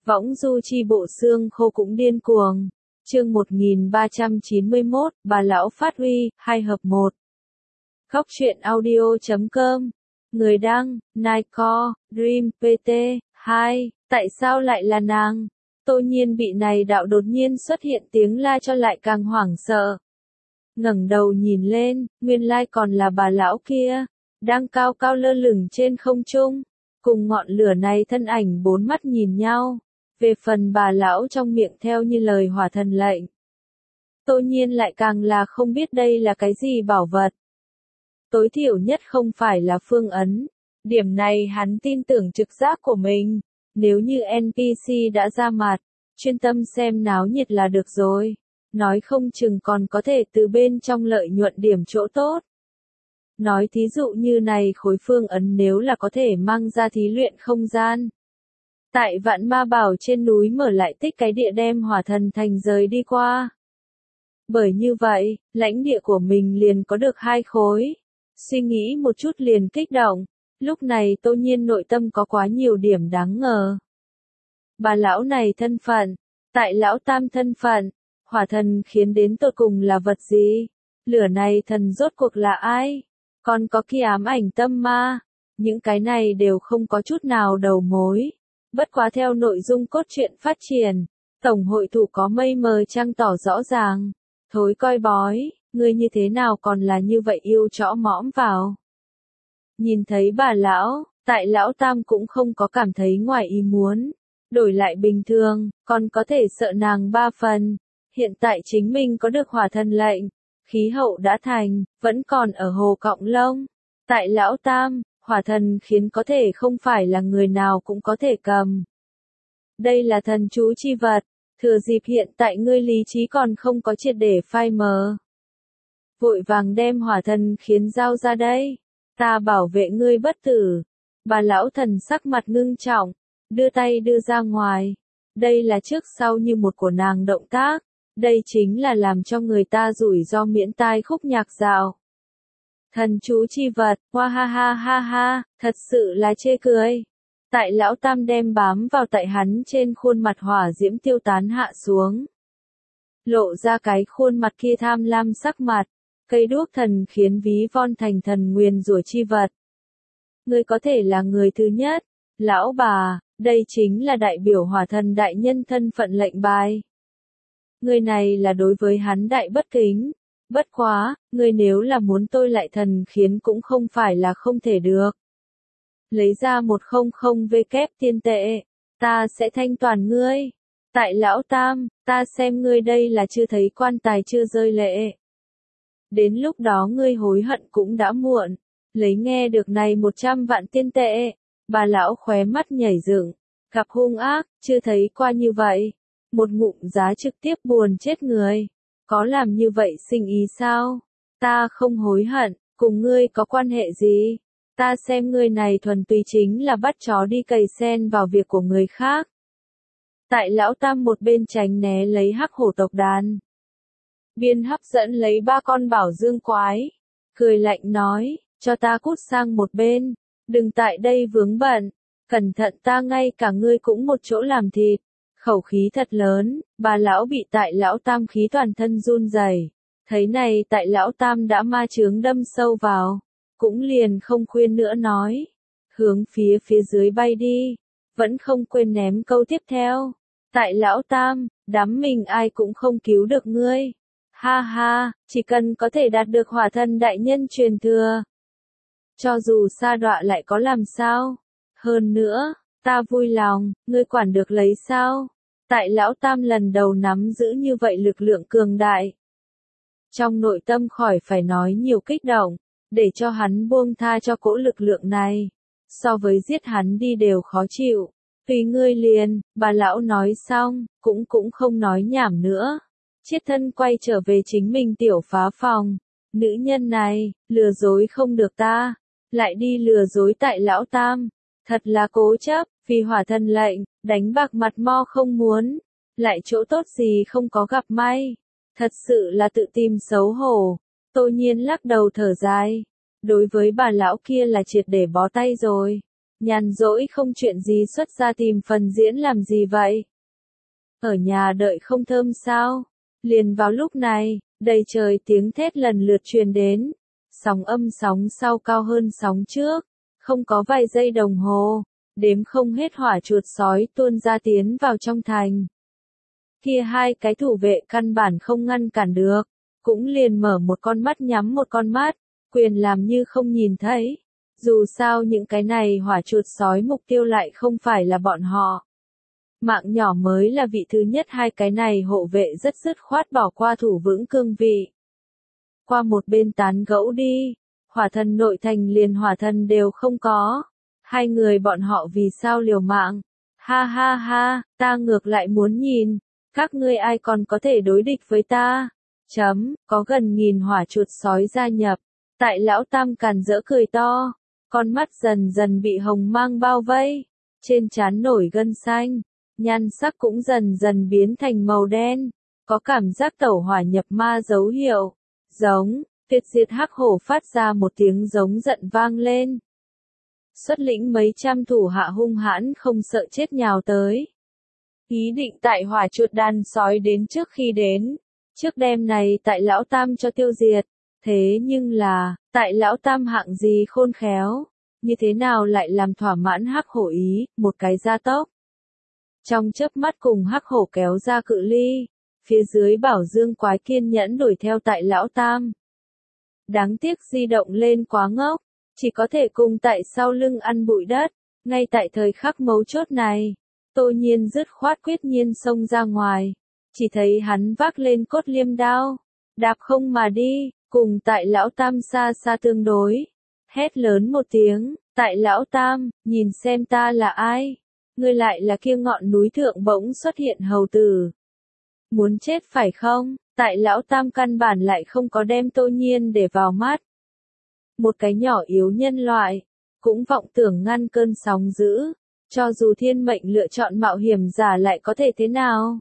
Võng du chi bộ xương khô cũng điên cuồng. Chương 1391, bà lão phát huy, 2 hợp 1. Góc truyện audio.com. Người đăng, Nightcore, Dream PT, 2. Tại sao lại là nàng? Tô Nhiên bị này đạo đột nhiên xuất hiện tiếng la cho lại càng hoảng sợ. Ngẩng đầu nhìn lên, nguyên lai còn là bà lão kia, đang cao cao lơ lửng trên không trung, cùng ngọn lửa này thân ảnh bốn mắt nhìn nhau. Về phần bà lão trong miệng theo như lời hỏa thần lệnh. Tô Nhiên lại càng là không biết đây là cái gì bảo vật. Tối thiểu nhất không phải là phương ấn. Điểm này hắn tin tưởng trực giác của mình. Nếu như NPC đã ra mặt, chuyên tâm xem náo nhiệt là được rồi. Nói không chừng còn có thể từ bên trong lợi nhuận điểm chỗ tốt. Nói thí dụ như này khối phương ấn nếu là có thể mang ra thí luyện không gian. Tại Vạn Ma Bảo trên núi mở lại tích cái địa đem hỏa thần thành rời đi qua. Bởi như vậy, lãnh địa của mình liền có được 2 khối. Suy nghĩ một chút liền kích động. Lúc này Tô Nhiên nội tâm có quá nhiều điểm đáng ngờ. Bà lão này thân phận, tại lão tam thân phận, hỏa thần khiến đến tột cùng là vật gì? Lửa này thần rốt cuộc là ai? Còn có kia ám ảnh tâm ma. Những cái này đều không có chút nào đầu mối. Bất quá theo nội dung cốt truyện phát triển, tổng hội thủ có mây mờ trăng tỏ rõ ràng. Thối coi bói, ngươi như thế nào còn là như vậy yêu chõ mõm vào. Nhìn thấy bà lão, tại lão tam cũng không có cảm thấy ngoài ý muốn. Đổi lại bình thường, còn có thể sợ nàng 3 phần. Hiện tại chính mình có được hỏa thần lệnh, khí hậu đã thành, vẫn còn ở hồ cọng lông. Tại lão tam, hỏa thần khiến có thể không phải là người nào cũng có thể cầm. Đây là thần chú chi vật, thừa dịp hiện tại ngươi lý trí còn không có triệt để phai mờ. Vội vàng đem hỏa thần khiến giao ra đây, ta bảo vệ ngươi bất tử. Bà lão thần sắc mặt ngưng trọng, đưa tay đưa ra ngoài. Đây là trước sau như một của nàng động tác, đây chính là làm cho người ta rủi ro miễn tai khúc nhạc dạo. Thần chú chi vật, hoa ha ha ha ha, thật sự là chê cười. Tại lão tam đem bám vào tại hắn trên khuôn mặt hỏa diễm tiêu tán hạ xuống. Lộ ra cái khuôn mặt kia tham lam sắc mặt, cây đuốc thần khiến ví von thành thần nguyền rủa chi vật. Ngươi có thể là người thứ nhất, lão bà, đây chính là đại biểu hỏa thần đại nhân thân phận lệnh bài. Người này là đối với hắn đại bất kính. Bất quá, ngươi nếu là muốn tôi lại thần khiến cũng không phải là không thể được. Lấy ra 100 W tiền tệ, ta sẽ thanh toàn ngươi. Tại lão tam, ta xem ngươi đây là chưa thấy quan tài chưa rơi lệ. Đến lúc đó ngươi hối hận cũng đã muộn. Lấy nghe được này 100 vạn tiền tệ, bà lão khóe mắt nhảy dựng, gặp hung ác, chưa thấy qua như vậy. Một ngụm giá trực tiếp buồn chết người. Có làm như vậy sinh ý sao? Ta không hối hận, cùng ngươi có quan hệ gì? Ta xem ngươi này thuần túy chính là bắt chó đi cày sen vào việc của người khác. Tại lão tam một bên tránh né lấy hắc hổ tộc đàn. Biên hấp dẫn lấy 3 con bảo dương quái. Cười lạnh nói, cho ta cút sang một bên. Đừng tại đây vướng bận. Cẩn thận ta ngay cả ngươi cũng một chỗ làm thịt. Khẩu khí thật lớn, bà lão bị tại lão tam khí toàn thân run rẩy. Thấy này tại lão tam đã ma chướng đâm sâu vào, cũng liền không khuyên nữa nói. Hướng phía dưới bay đi, vẫn không quên ném câu tiếp theo. Tại lão tam, đám mình ai cũng không cứu được ngươi. Ha ha, chỉ cần có thể đạt được hỏa thần đại nhân truyền thừa. Cho dù sa đọa lại có làm sao. Hơn nữa, ta vui lòng, ngươi quản được lấy sao? Tại lão tam lần đầu nắm giữ như vậy lực lượng cường đại. Trong nội tâm khỏi phải nói nhiều kích động, để cho hắn buông tha cho cỗ lực lượng này. So với giết hắn đi đều khó chịu. Tùy ngươi liền, bà lão nói xong, cũng không nói nhảm nữa. Chiết thân quay trở về chính mình tiểu phá phòng. Nữ nhân này, lừa dối không được ta. Lại đi lừa dối tại lão tam. Thật là cố chấp, vì hỏa thần lệnh, đánh bạc mặt mo không muốn. Lại chỗ tốt gì không có gặp may. Thật sự là tự tìm xấu hổ. Tô Nhiên lắc đầu thở dài. Đối với bà lão kia là triệt để bó tay rồi. Nhàn rỗi không chuyện gì xuất ra tìm phần diễn làm gì vậy? Ở nhà đợi không thơm sao? Liền vào lúc này, đầy trời tiếng thét lần lượt truyền đến. Sóng âm sóng sau cao hơn sóng trước. Không có vài giây đồng hồ, đếm không hết hỏa chuột sói tuôn ra tiến vào trong thành. Kia hai cái thủ vệ căn bản không ngăn cản được, cũng liền mở một con mắt nhắm một con mắt, quyền làm như không nhìn thấy. Dù sao những cái này hỏa chuột sói mục tiêu lại không phải là bọn họ. Mạng nhỏ mới là vị thứ nhất, hai cái này hộ vệ rất dứt khoát bỏ qua thủ vững cương vị. Qua một bên tán gẫu đi, hỏa thần nội thành liền hỏa thần đều không có. Hai người bọn họ vì sao liều mạng? Ha ha ha, ta ngược lại muốn nhìn, các ngươi ai còn có thể đối địch với ta? Có gần nghìn hỏa chuột sói gia nhập, tại lão tam càn rỡ cười to, con mắt dần dần bị hồng mang bao vây, trên trán nổi gân xanh, nhan sắc cũng dần dần biến thành màu đen, có cảm giác tẩu hỏa nhập ma dấu hiệu, giống, tuyệt diệt hắc hổ phát ra một tiếng giống giận vang lên. Xuất lĩnh mấy trăm thủ hạ hung hãn không sợ chết nhào tới. Ý định tại hỏa chuột đàn sói đến trước khi đến, trước đêm này tại lão tam cho tiêu diệt, thế nhưng là, tại lão tam hạng gì khôn khéo, như thế nào lại làm thỏa mãn hắc hổ ý, một cái gia tốc. Trong chớp mắt cùng hắc hổ kéo ra cự ly, phía dưới bảo dương quái kiên nhẫn đuổi theo tại lão tam. Đáng tiếc di động lên quá ngốc, chỉ có thể cùng tại sau lưng ăn bụi đất, ngay tại thời khắc mấu chốt này. Tô Nhiên dứt khoát quyết nhiên xông ra ngoài, chỉ thấy hắn vác lên cốt liêm đao, đạp không mà đi, cùng tại lão tam xa xa tương đối. Hét lớn một tiếng, tại lão tam, nhìn xem ta là ai, ngươi lại là kia ngọn núi thượng bỗng xuất hiện hầu tử. Muốn chết phải không? Tại lão tam căn bản lại không có đem Tô Nhiên để vào mắt. Một cái nhỏ yếu nhân loại, cũng vọng tưởng ngăn cơn sóng dữ. Cho dù thiên mệnh lựa chọn mạo hiểm giả lại có thể thế nào?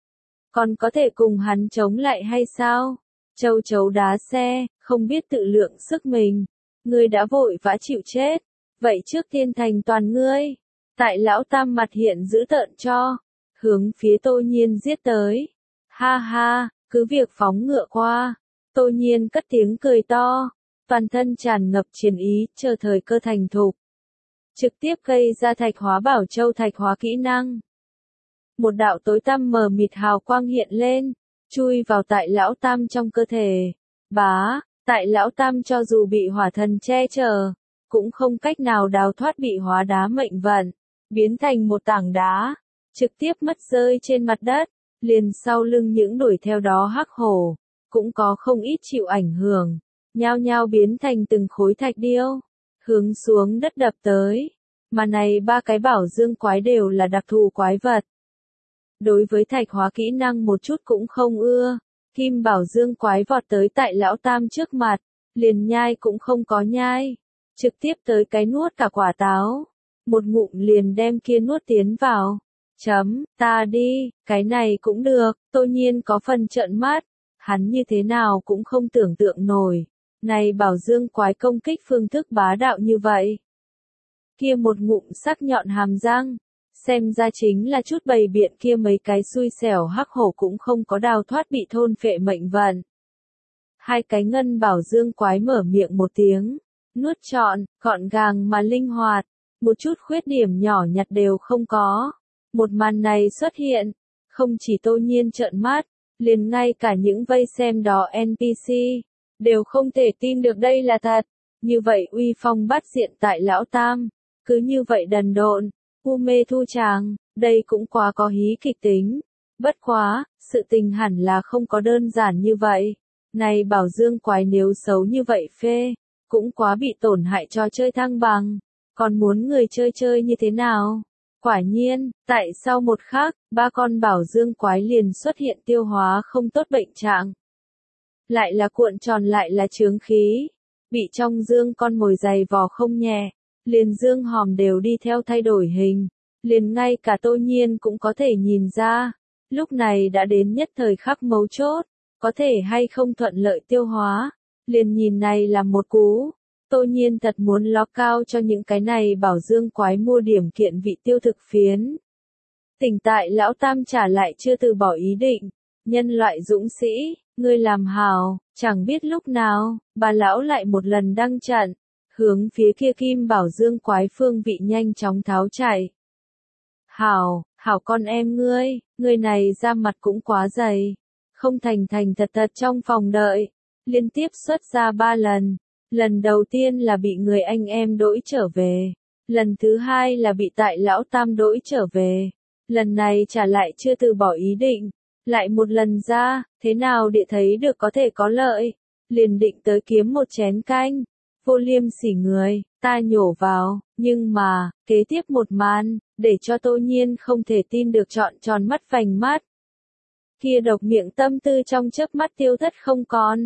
Còn có thể cùng hắn chống lại hay sao? Châu chấu đá xe, không biết tự lượng sức mình. Ngươi đã vội vã chịu chết. Vậy trước tiên thành toàn ngươi. Tại lão tam mặt hiện dữ tợn cho. Hướng phía Tô Nhiên giết tới. Ha ha, cứ việc phóng ngựa qua. Tô Nhiên cất tiếng cười to. Toàn thân tràn ngập chiến ý, chờ thời cơ thành thục. Trực tiếp gây ra thạch hóa bảo châu thạch hóa kỹ năng. Một đạo tối tăm mờ mịt hào quang hiện lên, chui vào tại lão tam trong cơ thể. Bá, tại lão tam cho dù bị hỏa thần che chở, cũng không cách nào đào thoát bị hóa đá mệnh vận, biến thành một tảng đá, trực tiếp mất rơi trên mặt đất, liền sau lưng những đuổi theo đó hắc hổ, cũng có không ít chịu ảnh hưởng, nhao nhao biến thành từng khối thạch điêu. Hướng xuống đất đập tới. Mà này ba cái bảo dương quái đều là đặc thù quái vật. Đối với thạch hóa kỹ năng một chút cũng không ưa. Kim bảo dương quái vọt tới tại lão tam trước mặt. Liền nhai cũng không có nhai. Trực tiếp tới cái nuốt cả quả táo. Một ngụm liền đem kia nuốt tiến vào. Ta đi, cái này cũng được. Tô Nhiên có phần trợn mắt. Hắn như thế nào cũng không tưởng tượng nổi. Này bảo dương quái công kích phương thức bá đạo như vậy. Kia một ngụm sắc nhọn hàm răng. Xem ra chính là chút bày biện kia mấy cái xui xẻo hắc hổ cũng không có đào thoát bị thôn phệ mệnh vận. Hai cái ngân bảo dương quái mở miệng một tiếng. Nuốt trọn, gọn gàng mà linh hoạt. Một chút khuyết điểm nhỏ nhặt đều không có. Một màn này xuất hiện. Không chỉ Tô Nhiên trợn mắt. Liền ngay cả những vây xem đó NPC. Đều không thể tin được đây là thật. Như vậy uy phong bắt diện tại lão tam. Cứ như vậy đần độn. U mê thu chàng. Đây cũng quá có hí kịch tính. Bất quá, sự tình hẳn là không có đơn giản như vậy. Này bảo dương quái nếu xấu như vậy phê. Cũng quá bị tổn hại cho chơi thăng bằng. Còn muốn người chơi chơi như thế nào? Quả nhiên, tại sau một khắc, ba con bảo dương quái liền xuất hiện tiêu hóa không tốt bệnh trạng. Lại là cuộn tròn lại là chướng khí. Bị trong dương con mồi dày vò không nhẹ. Liền dương hòm đều đi theo thay đổi hình. Liền ngay cả Tô Nhiên cũng có thể nhìn ra. Lúc này đã đến nhất thời khắc mấu chốt. Có thể hay không thuận lợi tiêu hóa. Liền nhìn này là một cú. Tô Nhiên thật muốn ló cao cho những cái này bảo dương quái mua điểm kiện vị tiêu thực phiến. Tỉnh tại lão tam trả lại chưa từ bỏ ý định. Nhân loại dũng sĩ, ngươi làm hào, chẳng biết lúc nào, bà lão lại một lần đăng trận, hướng phía kia kim bảo dương quái phương vị nhanh chóng tháo chạy. Hảo, hảo con em ngươi, người này ra mặt cũng quá dày. Không thành thành thật thật trong phòng đợi, liên tiếp xuất ra 3 lần. Lần đầu tiên là bị người anh em đỗi trở về. Lần thứ hai là bị tại lão tam đỗi trở về. Lần này trả lại chưa từ bỏ ý định. Lại một lần ra, thế nào để thấy được có thể có lợi. Liền định tới kiếm một chén canh. Vô liêm sỉ người, ta nhổ vào, nhưng mà, kế tiếp một màn, để cho Tô Nhiên không thể tin được trọn tròn mắt vành mắt. Kia độc miệng tâm tư trong chớp mắt tiêu thất không còn.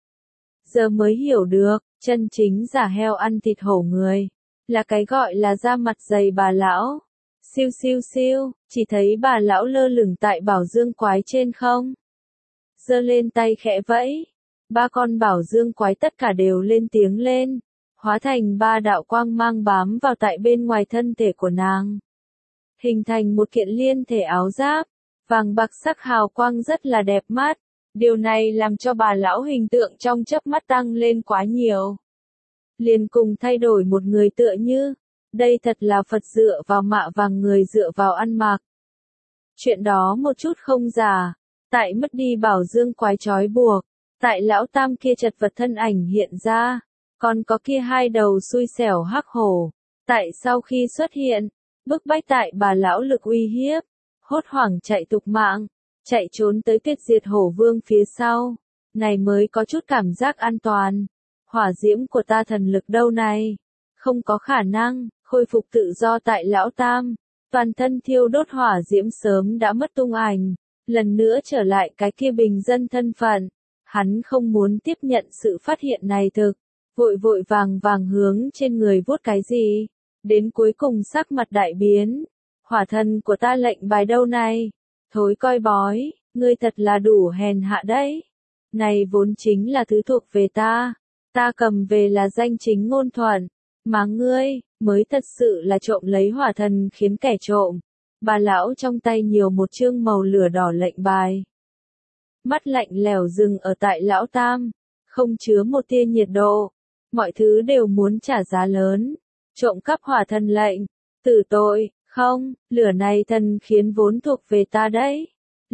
Giờ mới hiểu được, chân chính giả heo ăn thịt hổ người, là cái gọi là da mặt dày bà lão. Siêu siêu siêu, chỉ thấy bà lão lơ lửng tại bảo dương quái trên không. Giơ lên tay khẽ vẫy, 3 con bảo dương quái tất cả đều lên tiếng lên, hóa thành 3 đạo quang mang bám vào tại bên ngoài thân thể của nàng. Hình thành một kiện liên thể áo giáp, vàng bạc sắc hào quang rất là đẹp mắt. Điều này làm cho bà lão hình tượng trong chớp mắt tăng lên quá nhiều. Liền cùng thay đổi một người tựa như, đây thật là Phật dựa vào mạ vàng người dựa vào ăn mặc. Chuyện đó một chút không giả, tại mất đi bảo dương quái trói buộc, tại lão tam kia chật vật thân ảnh hiện ra, còn có kia 2 đầu xui xẻo hắc hổ, tại sau khi xuất hiện, bức bách tại bà lão lực uy hiếp, hốt hoảng chạy tục mạng. Chạy trốn tới tuyệt diệt hổ vương phía sau, này mới có chút cảm giác an toàn. Hỏa diễm của ta thần lực đâu này? Không có khả năng, khôi phục tự do tại lão tam. Toàn thân thiêu đốt hỏa diễm sớm đã mất tung ảnh, lần nữa trở lại cái kia bình dân thân phận. Hắn không muốn tiếp nhận sự phát hiện này thực, vội vội vàng vàng hướng trên người vuốt cái gì, đến cuối cùng sắc mặt đại biến. Hỏa thần của ta lệnh bài đâu này? Thối coi bói, ngươi thật là đủ hèn hạ đấy. Này vốn chính là thứ thuộc về ta cầm về là danh chính ngôn thuận, mà ngươi, mới thật sự là trộm lấy hỏa thần khiến kẻ trộm. Bà lão trong tay nhiều một chương màu lửa đỏ lệnh bài. Mắt lạnh lẽo dừng ở tại lão tam, không chứa một tia nhiệt độ, mọi thứ đều muốn trả giá lớn. Trộm cắp hỏa thần lệnh, tử tội. Không, lửa này thần khiến vốn thuộc về ta đấy.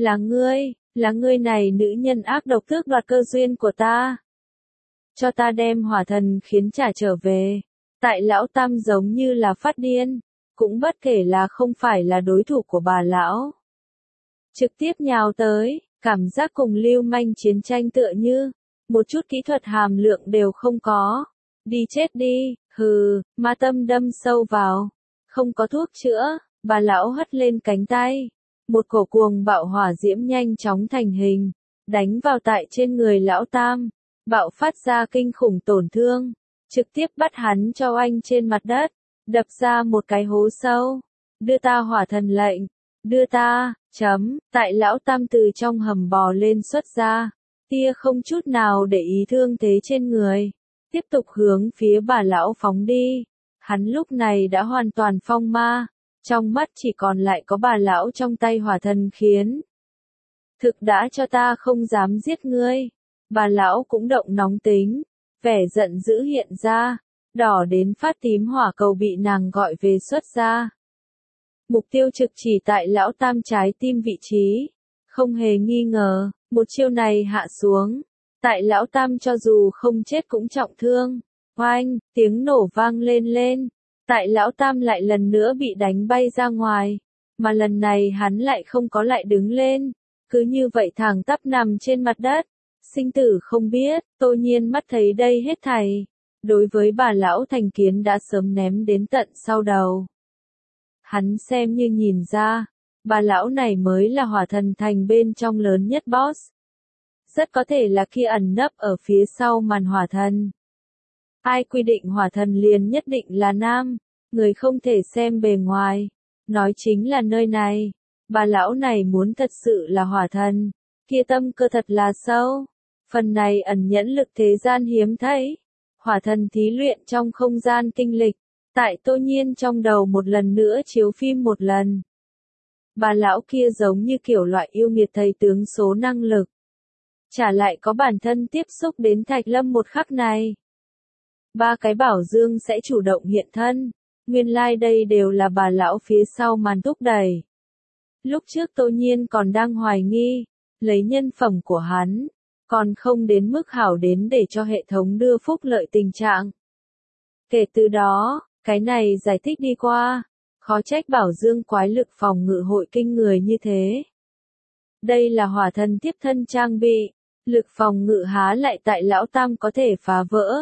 Là ngươi này nữ nhân ác độc tước đoạt cơ duyên của ta. Cho ta đem hỏa thần khiến trả trở về. Tại lão tam giống như là phát điên, cũng bất kể là không phải là đối thủ của bà lão. Trực tiếp nhào tới, cảm giác cùng lưu manh chiến tranh tựa như, một chút kỹ thuật hàm lượng đều không có. Đi chết đi, hừ, ma tâm đâm sâu vào. Không có thuốc chữa, bà lão hất lên cánh tay. Một cổ cuồng bạo hỏa diễm nhanh chóng thành hình, đánh vào tại trên người lão tam, bạo phát ra kinh khủng tổn thương, trực tiếp bắt hắn cho oanh trên mặt đất, đập ra một cái hố sâu. Đưa ta hỏa thần lệnh, đưa ta, tại lão tam từ trong hầm bò lên xuất ra, tia không chút nào để ý thương thế trên người, tiếp tục hướng phía bà lão phóng đi. Hắn lúc này đã hoàn toàn phong ma, trong mắt chỉ còn lại có bà lão trong tay hỏa thần khiến. Thực đã cho ta không dám giết ngươi. Bà lão cũng động nóng tính, vẻ giận dữ hiện ra, đỏ đến phát tím hỏa cầu bị nàng gọi về xuất ra. Mục tiêu trực chỉ tại lão tam trái tim vị trí, không hề nghi ngờ, một chiêu này hạ xuống, tại lão tam cho dù không chết cũng trọng thương. Oanh, tiếng nổ vang lên, tại lão tam lại lần nữa bị đánh bay ra ngoài, mà lần này hắn lại không có lại đứng lên, cứ như vậy thẳng tắp nằm trên mặt đất, sinh tử không biết. Tô Nhiên mắt thấy đây hết thảy, đối với bà lão thành kiến đã sớm ném đến tận sau đầu. Hắn xem như nhìn ra, bà lão này mới là hỏa thần thành bên trong lớn nhất boss. Rất có thể là kia ẩn nấp ở phía sau màn hỏa thần. Ai quy định hỏa thần liền nhất định là nam, người không thể xem bề ngoài, nói chính là nơi này. Bà lão này muốn thật sự là hỏa thần, kia tâm cơ thật là sâu, phần này ẩn nhẫn lực thế gian hiếm thấy. Hỏa thần thí luyện trong không gian kinh lịch. Tại Tô Nhiên trong đầu một lần nữa chiếu phim một lần. Bà lão kia giống như kiểu loại yêu nghiệt thầy tướng số năng lực. Trả lại có bản thân tiếp xúc đến Thạch Lâm một khắc này. 3 cái bảo dương sẽ chủ động hiện thân. Nguyên lai đây đều là bà lão phía sau màn thúc đẩy. Lúc trước Tô Nhiên còn đang hoài nghi, lấy nhân phẩm của hắn, còn không đến mức hảo đến để cho hệ thống đưa phúc lợi tình trạng. Kể từ đó, cái này giải thích đi qua, khó trách bảo dương quái lực phòng ngự hội kinh người như thế. Đây là hỏa thần tiếp thân trang bị, lực phòng ngự há lại tại lão tam có thể phá vỡ.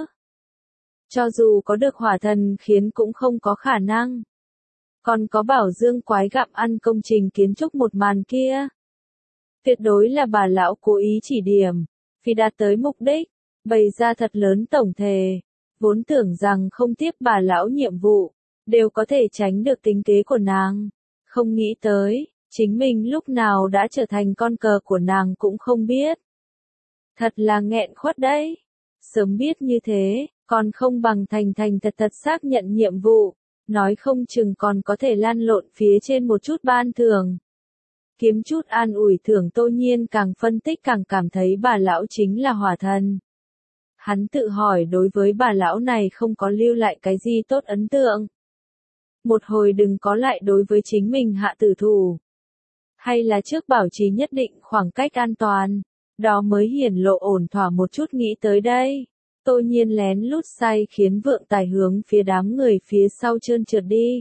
Cho dù có được hỏa thần khiến cũng không có khả năng. Còn có bảo dương quái gặm ăn công trình kiến trúc một màn kia. Tuyệt đối là bà lão cố ý chỉ điểm, vì đạt tới mục đích, bày ra thật lớn tổng thể. Vốn tưởng rằng không tiếp bà lão nhiệm vụ, đều có thể tránh được tính kế của nàng. Không nghĩ tới, chính mình lúc nào đã trở thành con cờ của nàng cũng không biết. Thật là nghẹn khuất đấy. Sớm biết như thế, còn không bằng thành thật xác nhận nhiệm vụ, nói không chừng còn có thể lan lộn phía trên một chút ban thưởng. Kiếm chút an ủi thưởng. Tô Nhiên càng phân tích càng cảm thấy bà lão chính là hỏa thần. Hắn tự hỏi đối với bà lão này không có lưu lại cái gì tốt ấn tượng. Một hồi đừng có lại đối với chính mình hạ tử thủ. Hay là trước bảo trì nhất định khoảng cách an toàn, đó mới hiển lộ ổn thỏa một chút. Nghĩ tới đây, Tô Nhiên lén lút say khiến vượng tài hướng phía đám người phía sau trơn trượt đi.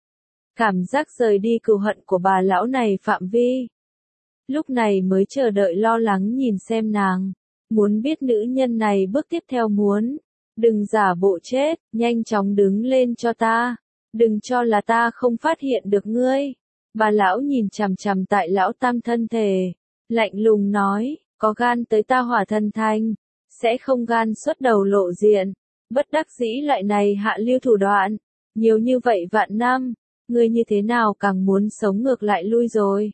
Cảm giác rời đi cừu hận của bà lão này phạm vi. Lúc này mới chờ đợi lo lắng nhìn xem nàng. Muốn biết nữ nhân này bước tiếp theo muốn. Đừng giả bộ chết, nhanh chóng đứng lên cho ta. Đừng cho là ta không phát hiện được ngươi. Bà lão nhìn chằm chằm tại lão tam thân thể. Lạnh lùng nói, có gan tới ta hỏa thần thành. Sẽ không gan xuất đầu lộ diện. Bất đắc dĩ loại này hạ lưu thủ đoạn. Nhiều như vậy vạn năm. Ngươi như thế nào càng muốn sống ngược lại lui rồi.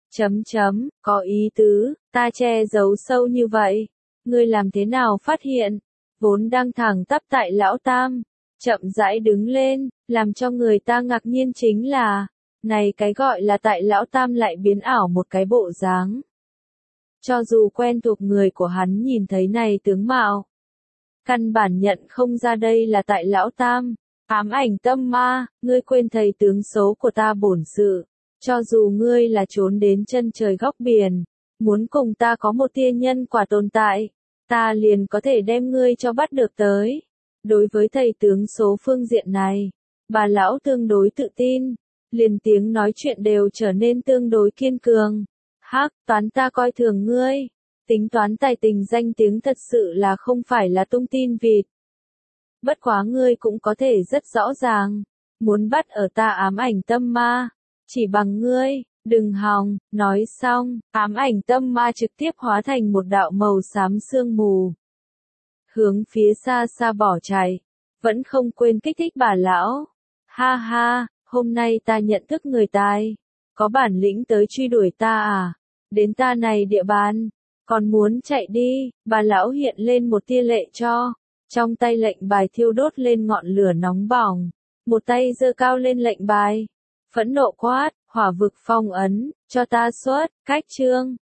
Có ý tứ, ta che giấu sâu như vậy. Ngươi làm thế nào phát hiện? Vốn đang thẳng tắp tại lão tam. Chậm rãi đứng lên, làm cho người ta ngạc nhiên chính là, này cái gọi là tại lão tam lại biến ảo một cái bộ dáng. Cho dù quen thuộc người của hắn nhìn thấy này tướng mạo, căn bản nhận không ra đây là tại lão tam. Ám ảnh tâm ma, ngươi quên thầy tướng số của ta bổn sự. Cho dù ngươi là trốn đến chân trời góc biển, muốn cùng ta có một tia nhân quả tồn tại, ta liền có thể đem ngươi cho bắt được tới. Đối với thầy tướng số phương diện này, bà lão tương đối tự tin, liền tiếng nói chuyện đều trở nên tương đối kiên cường. Hắc, toán ta coi thường ngươi, tính toán tài tình danh tiếng thật sự là không phải là tung tin vịt. Bất quá ngươi cũng có thể rất rõ ràng, muốn bắt ở ta ám ảnh tâm ma, chỉ bằng ngươi, đừng hòng. Nói xong, ám ảnh tâm ma trực tiếp hóa thành một đạo màu xám sương mù. Hướng phía xa xa bỏ chạy, vẫn không quên kích thích bà lão. Ha ha, hôm nay ta nhận thức người tài, có bản lĩnh tới truy đuổi ta à, đến ta này địa bàn, còn muốn chạy đi. Bà lão hiện lên một tia lệ cho. Trong tay lệnh bài thiêu đốt lên ngọn lửa nóng bỏng, một tay giơ cao lên lệnh bài, phẫn nộ quát, hỏa vực phong ấn, cho ta xuất, cách chương.